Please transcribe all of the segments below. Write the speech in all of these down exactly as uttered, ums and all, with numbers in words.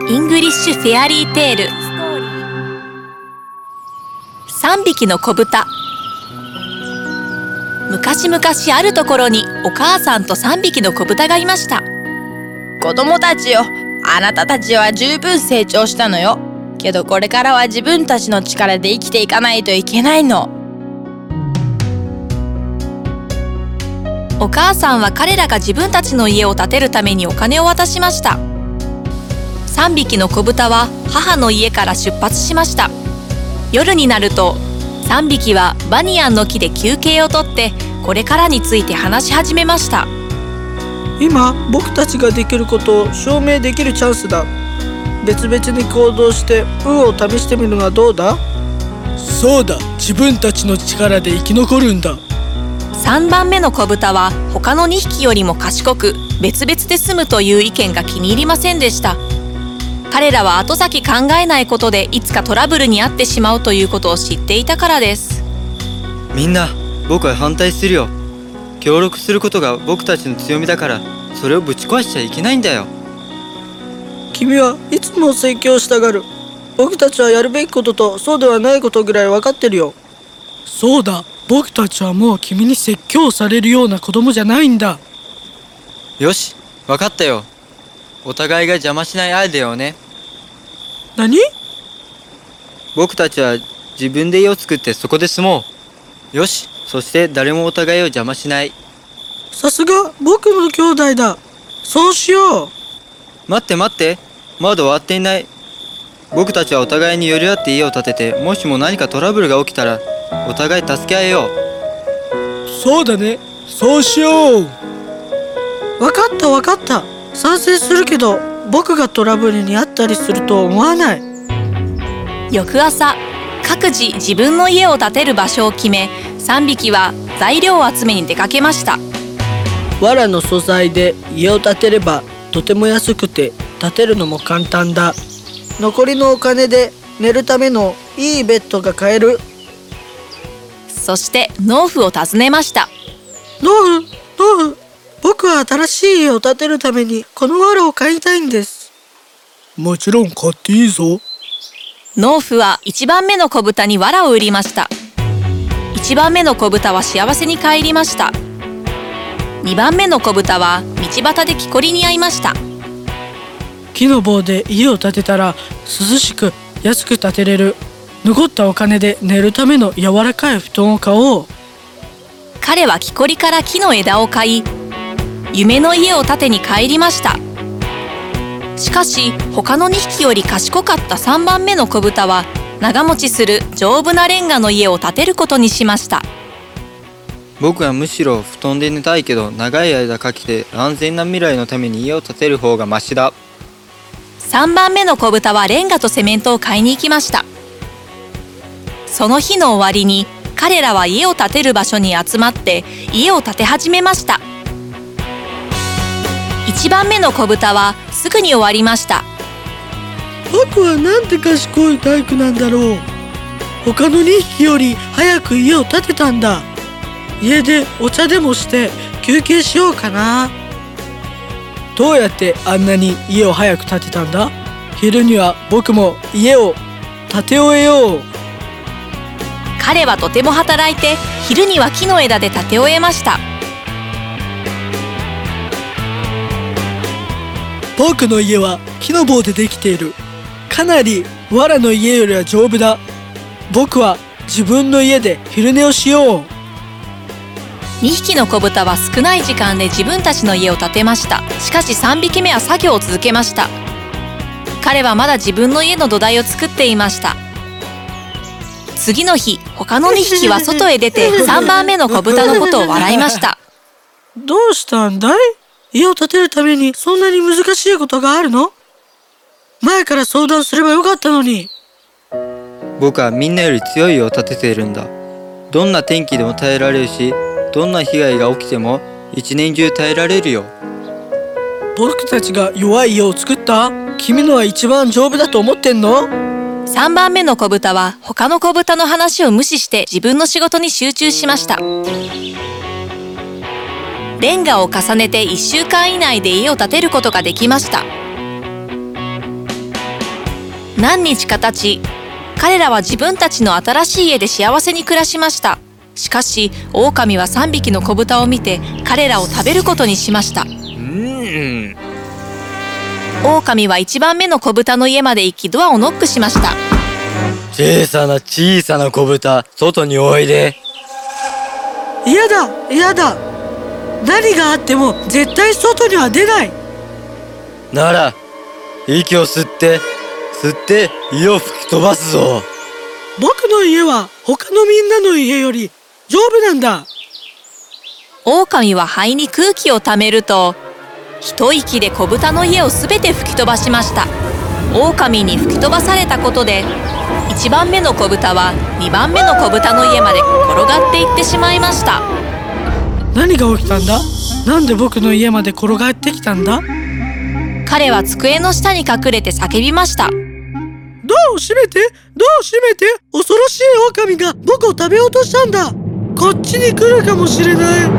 イングリッシュフェアリーテール。さんびきの子豚。昔々あるところにお母さんとさんびきの子豚がいました。 子供たちよ、あなたたちは十分成長したのよ。けどこれからは自分たちの力で生きていかないといけないの。 お母さんは彼らが自分たちの家を建てるためにお金を渡しました。さんびきの子豚は母の家から出発しました。夜になるとさんびきはバニヤンの木で休憩をとってこれからについて話し始めました。 今僕たちができることを証明できるチャンスだ。別々に行動して運を試してみるのはどうだ？ そうだ、自分たちの力で生き残るんだ。 さんばんめの子豚は他のにひきよりも賢く別々で住むという意見が気に入りませんでした。彼らは後先考えないことでいつかトラブルに遭ってしまうということを知っていたからです。 みんな、僕は反対するよ。協力することが僕たちの強みだから、それをぶち壊しちゃいけないんだよ。 君はいつも説教したがる。僕たちはやるべきこととそうではないことぐらい分かってるよ。 そうだ、僕たちはもう君に説教されるような子供じゃないんだ。 よし、分かったよ。お互いが邪魔しないアイデアをね。 何？ 僕たちは自分で家を作ってそこで住もう。よし、そして誰もお互いを邪魔しない。 さすが僕の兄弟だ。そうしよう。 待って待って、まだ終わっていない。僕たちはお互いに寄り合って家を建てて、もしも何かトラブルが起きたらお互い助け合えよう。 そうだね、そうしよう。 分かった分かった。賛成するけど僕がトラブルに遭ったりすると思わない。 翌朝、各自自分の家を建てる場所を決め、さんびきは材料を集めに出かけました。 藁の素材で家を建てればとても安くて建てるのも簡単だ。残りのお金で寝るためのいいベッドが買える。 そして農夫を訪ねました。 農夫、農夫、僕は新しい家を建てるためにこの藁を買いたいんです。 もちろん買っていいぞ。 農夫はいちばんめの子豚に藁を売りました。いちばんめの子豚は幸せに帰りました。にばんめの子豚は道端で木こりに遭いました。 木の棒で家を建てたら涼しく安く建てれる。残ったお金で寝るための柔らかい布団を買おう。 彼は木こりから木の枝を買い、夢の家を建てに帰りました。しかし他のにひきより賢かったさんばんめの子豚は長持ちする丈夫なレンガの家を建てることにしました。 僕はむしろ布団で寝たいけど、長い間かけて安全な未来のために家を建てる方がマシだ。 さんばんめの子豚はレンガとセメントを買いに行きました。その日の終わりに彼らは家を建てる場所に集まって家を建て始めました。いちばんめの子豚はすぐに終わりました。 僕はなんて賢い大工なんだろう。他のにひきより早く家を建てたんだ。家でお茶でもして休憩しようかな。 どうやってあんなに家を早く建てたんだ？昼には僕も家を建て終えよう。 彼はとても働いて昼には木の枝で建て終えました。 僕の家は木の棒でできている。かなり藁の家よりは丈夫だ。僕は自分の家で昼寝をしよう。 にひきの子豚は少ない時間で自分たちの家を建てました。しかしさんびきめは作業を続けました。彼はまだ自分の家の土台を作っていました。次の日、他のにひきは外へ出てさんばんめの子豚のことを笑いました。 どうしたんだい？家を建てるためにそんなに難しいことがあるの？前から相談すればよかったのに。 僕はみんなより強い家を建てているんだ。どんな天気でも耐えられるし、どんな被害が起きても一年中耐えられるよ。 僕たちが弱い家を作った？君のは一番丈夫だと思ってんの？ さんばんめの子豚は他の子豚の話を無視して自分の仕事に集中しました。レンガを重ねていっしゅうかん以内で家を建てることができました。 何日か経ち、彼らは自分たちの新しい家で幸せに暮らしました。しかし、狼はさんびきの子豚を見て、彼らを食べることにしました。 うーん。 狼はいちばんめの子豚の家まで行き、ドアをノックしました。 小さな小さな子豚、外においで。 嫌だ嫌だ。何があっても絶対外には出ない。 なら、息を吸って、吸って家を吹き飛ばすぞ。 僕の家は他のみんなの家より丈夫なんだ。 狼は肺に空気をためると、一息で子豚の家をすべて吹き飛ばしました。狼に吹き飛ばされたことで、いちばんめの子豚はにばんめの子豚の家まで転がっていってしまいました。 何が起きたんだ？なんで僕の家まで転がってきたんだ？ 彼は机の下に隠れて叫びました。 ドアを閉めて、ドアを閉めて。恐ろしい狼が僕を食べようとしたんだ。こっちに来るかもしれない。う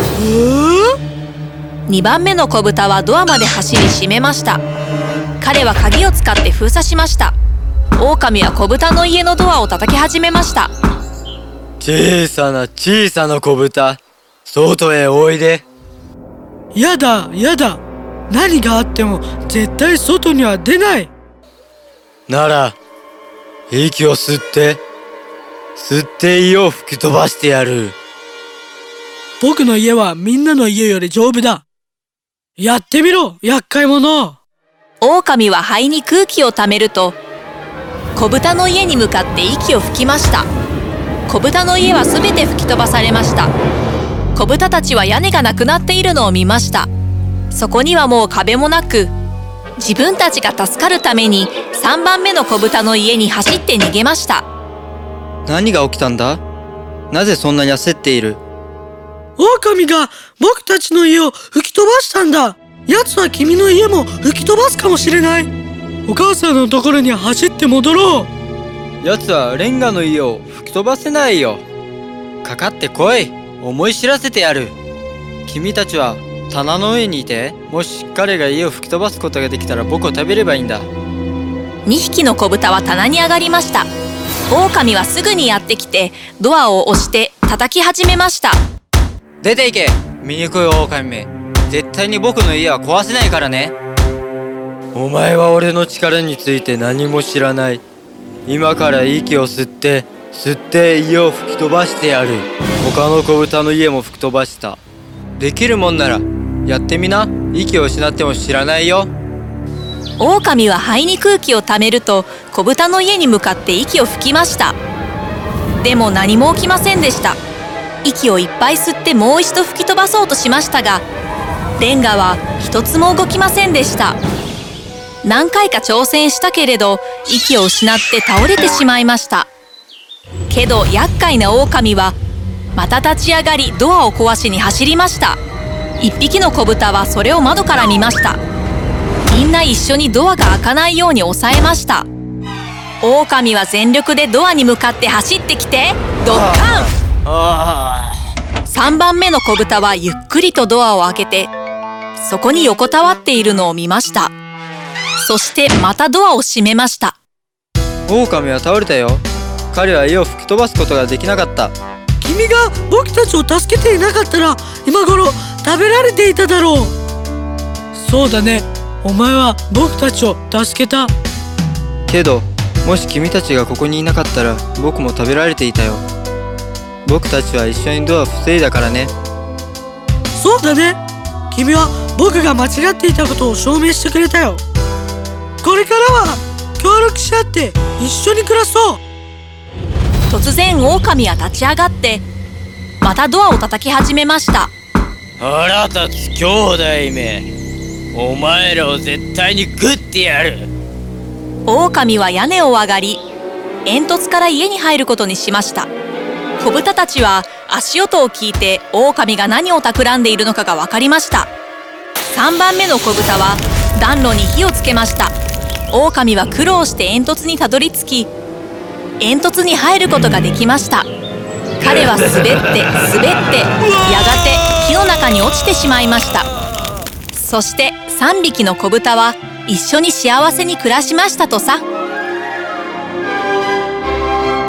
ーにばんめの子豚はドアまで走り閉めました。彼は鍵を使って封鎖しました。狼は子豚の家のドアを叩き始めました。 小さな小さな子豚、外へおいで。 やだやだ。何があっても絶対外には出ない。 なら、息を吸って、吸って家を吹き飛ばしてやる。 僕の家はみんなの家より丈夫だ。やってみろ、厄介者。 狼は肺に空気をためると、子豚の家に向かって息を吹きました。子豚の家はすべて吹き飛ばされました。子豚たちは屋根がなくなっているのを見ました。そこにはもう壁もなく、自分たちが助かるためにさんばんめの子豚の家に走って逃げました。 何が起きたんだ？なぜそんなに焦っている？ 狼が僕たちの家を吹き飛ばしたんだ。奴は君の家も吹き飛ばすかもしれない。お母さんのところに走って戻ろう。 奴はレンガの家を吹き飛ばせないよ。かかってこい。思い知らせてやる。君たちは棚の上にいて、もし彼が家を吹き飛ばすことができたら僕を食べればいいんだ。 にひきの子豚は棚に上がりました。狼はすぐにやってきて、ドアを押して叩き始めました。 出て行け、醜い狼め。絶対に僕の家は壊せないからね。お前は俺の力について何も知らない。今から息を吸って、吸って家を吹き飛ばしてやる。他の子豚の家も吹き飛ばした。できるもんなら、やってみな。息を失っても知らないよ。 狼は肺に空気をためると、子豚の家に向かって息を吹きました。でも何も起きませんでした。息をいっぱい吸ってもう一度吹き飛ばそうとしましたが、レンガは一つも動きませんでした。何回か挑戦したけれど、息を失って倒れてしまいました。けど厄介な狼はまた立ち上がり、ドアを壊しに走りました。一匹の子豚はそれを窓から見ました。みんな一緒にドアが開かないように押さえました。狼は全力でドアに向かって走ってきて、ドッカン！さんばんめの子豚はゆっくりとドアを開けて、そこに横たわっているのを見ました。そしてまたドアを閉めました。 狼は倒れたよ。彼は家を吹き飛ばすことができなかった。 君が僕たちを助けていなかったら今頃食べられていただろう。そうだね、お前は僕たちを助けた。 けど、もし君たちがここにいなかったら僕も食べられていたよ。僕たちは一緒にドアを防いだからね。 そうだね、君は僕が間違っていたことを証明してくれたよ。これからは協力し合って一緒に暮らそう。 突然狼は立ち上がってまたドアを叩き始めました。 腹立つ兄弟め、お前らを絶対に食ってやる。 狼は屋根を上がり、煙突から家に入ることにしました。子豚たちは足音を聞いて狼が何を企んでいるのかが分かりました。さんばんめの子豚は暖炉に火をつけました。狼は苦労して煙突にたどり着き、煙突に入ることができました。彼は滑って滑ってやがて火の中に落ちてしまいました。そしてさんびきの子豚は一緒に幸せに暮らしましたとさ。